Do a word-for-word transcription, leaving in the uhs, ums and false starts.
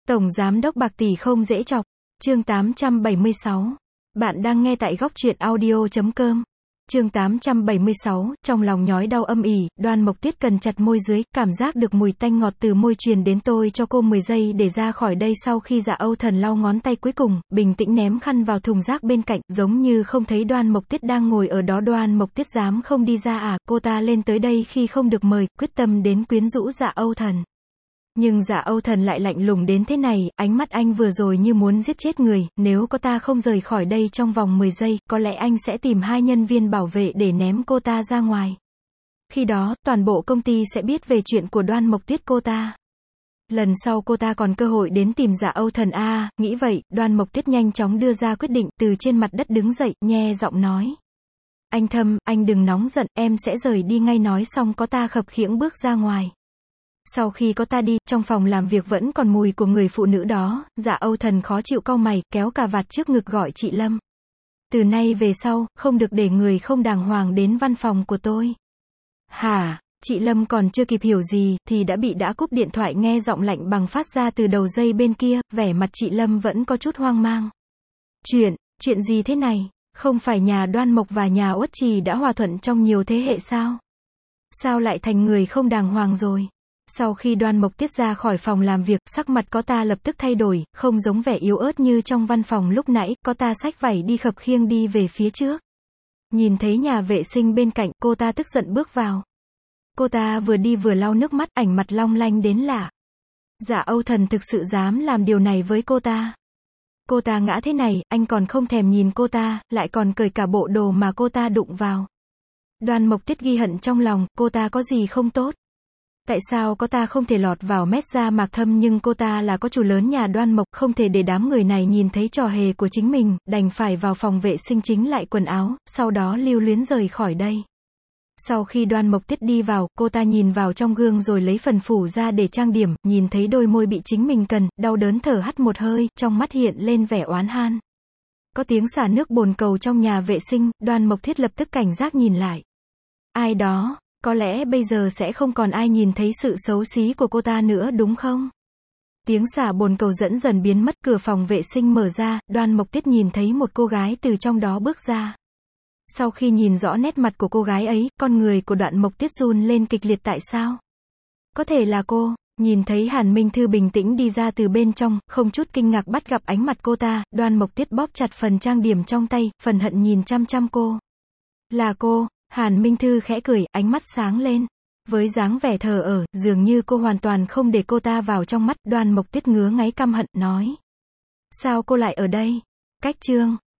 Tổng Giám đốc bạc tỷ không dễ chọc. Chương tám trăm bảy mươi sáu. Bạn đang nghe tại góc truyện audio chấm com. Chương tám trăm bảy mươi sáu, trong lòng nhói đau âm ỉ, Đoan Mộc Tuyết cần chặt môi dưới, cảm giác được mùi tanh ngọt từ môi truyền đến. Tôi cho cô mười giây để ra khỏi đây. Sau khi Dạ Âu Thần lau ngón tay cuối cùng, bình tĩnh ném khăn vào thùng rác bên cạnh, giống như không thấy Đoan Mộc Tuyết đang ngồi ở đó. Đoan Mộc Tuyết dám không đi ra à? Cô ta lên tới đây khi không được mời, quyết tâm đến quyến rũ Dạ Âu Thần. Nhưng Dạ Âu Thần lại lạnh lùng đến thế này, ánh mắt anh vừa rồi như muốn giết chết người. Nếu cô ta không rời khỏi đây trong vòng mười giây, có lẽ anh sẽ tìm hai nhân viên bảo vệ để ném cô ta ra ngoài. Khi đó, toàn bộ công ty sẽ biết về chuyện của Đoan Mộc Tuyết cô ta. Lần sau cô ta còn cơ hội đến tìm Dạ Âu Thần a à, nghĩ vậy, Đoan Mộc Tuyết nhanh chóng đưa ra quyết định, từ trên mặt đất đứng dậy, nhe giọng nói. Anh Thâm, anh đừng nóng giận, em sẽ rời đi ngay. Nói xong có ta khập khiễng bước ra ngoài. Sau khi có ta đi, trong phòng làm việc vẫn còn mùi của người phụ nữ đó. Dạ Âu Thần khó chịu cau mày, kéo cà vạt trước ngực gọi chị Lâm. Từ nay về sau, không được để người không đàng hoàng đến văn phòng của tôi. Hả? Chị Lâm còn chưa kịp hiểu gì, thì đã bị đã cúp điện thoại. Nghe giọng lạnh bằng phát ra từ đầu dây bên kia, vẻ mặt chị Lâm vẫn có chút hoang mang. Chuyện, chuyện gì thế này? Không phải nhà Đoan Mộc và nhà Uất Trì đã hòa thuận trong nhiều thế hệ sao? Sao lại thành người không đàng hoàng rồi? Sau khi Đoan Mộc Tuyết ra khỏi phòng làm việc, sắc mặt có ta lập tức thay đổi, không giống vẻ yếu ớt như trong văn phòng lúc nãy. Có ta xách vải đi khập khiêng đi về phía trước. Nhìn thấy nhà vệ sinh bên cạnh, cô ta tức giận bước vào. Cô ta vừa đi vừa lau nước mắt, ảnh mặt long lanh đến lạ. Dạ Âu Thần thực sự dám làm điều này với cô ta. Cô ta ngã thế này, anh còn không thèm nhìn cô ta, lại còn cởi cả bộ đồ mà cô ta đụng vào. Đoan Mộc Tuyết ghi hận trong lòng, cô ta có gì không tốt? Tại sao có ta không thể lọt vào mét da Mạc Thâm? Nhưng cô ta là có chủ lớn nhà Đoan Mộc, không thể để đám người này nhìn thấy trò hề của chính mình, đành phải vào phòng vệ sinh chính lại quần áo, sau đó lưu luyến rời khỏi đây. Sau khi Đoan Mộc Tuyết đi vào, cô ta nhìn vào trong gương rồi lấy phần phủ ra để trang điểm, nhìn thấy đôi môi bị chính mình cần, đau đớn thở hắt một hơi, trong mắt hiện lên vẻ oán han. Có tiếng xả nước bồn cầu trong nhà vệ sinh, Đoan Mộc Tuyết lập tức cảnh giác nhìn lại. Ai đó? Có lẽ bây giờ sẽ không còn ai nhìn thấy sự xấu xí của cô ta nữa đúng không? Tiếng xả bồn cầu dẫn dần biến mất, cửa phòng vệ sinh mở ra, Đoan Mộc Tuyết nhìn thấy một cô gái từ trong đó bước ra. Sau khi nhìn rõ nét mặt của cô gái ấy, con người của Đoan Mộc Tuyết run lên kịch liệt. Tại sao? Có thể là cô. Nhìn thấy Hàn Minh Thư bình tĩnh đi ra từ bên trong, không chút kinh ngạc bắt gặp ánh mặt cô ta, Đoan Mộc Tuyết bóp chặt phần trang điểm trong tay, phần hận nhìn chăm chăm cô. Là cô. Hàn Minh Thư khẽ cười, ánh mắt sáng lên. Với dáng vẻ thờ ơ, dường như cô hoàn toàn không để cô ta vào trong mắt. Đoan Mộc Tuyết ngứa ngáy căm hận, nói. Sao cô lại ở đây? Cách chương.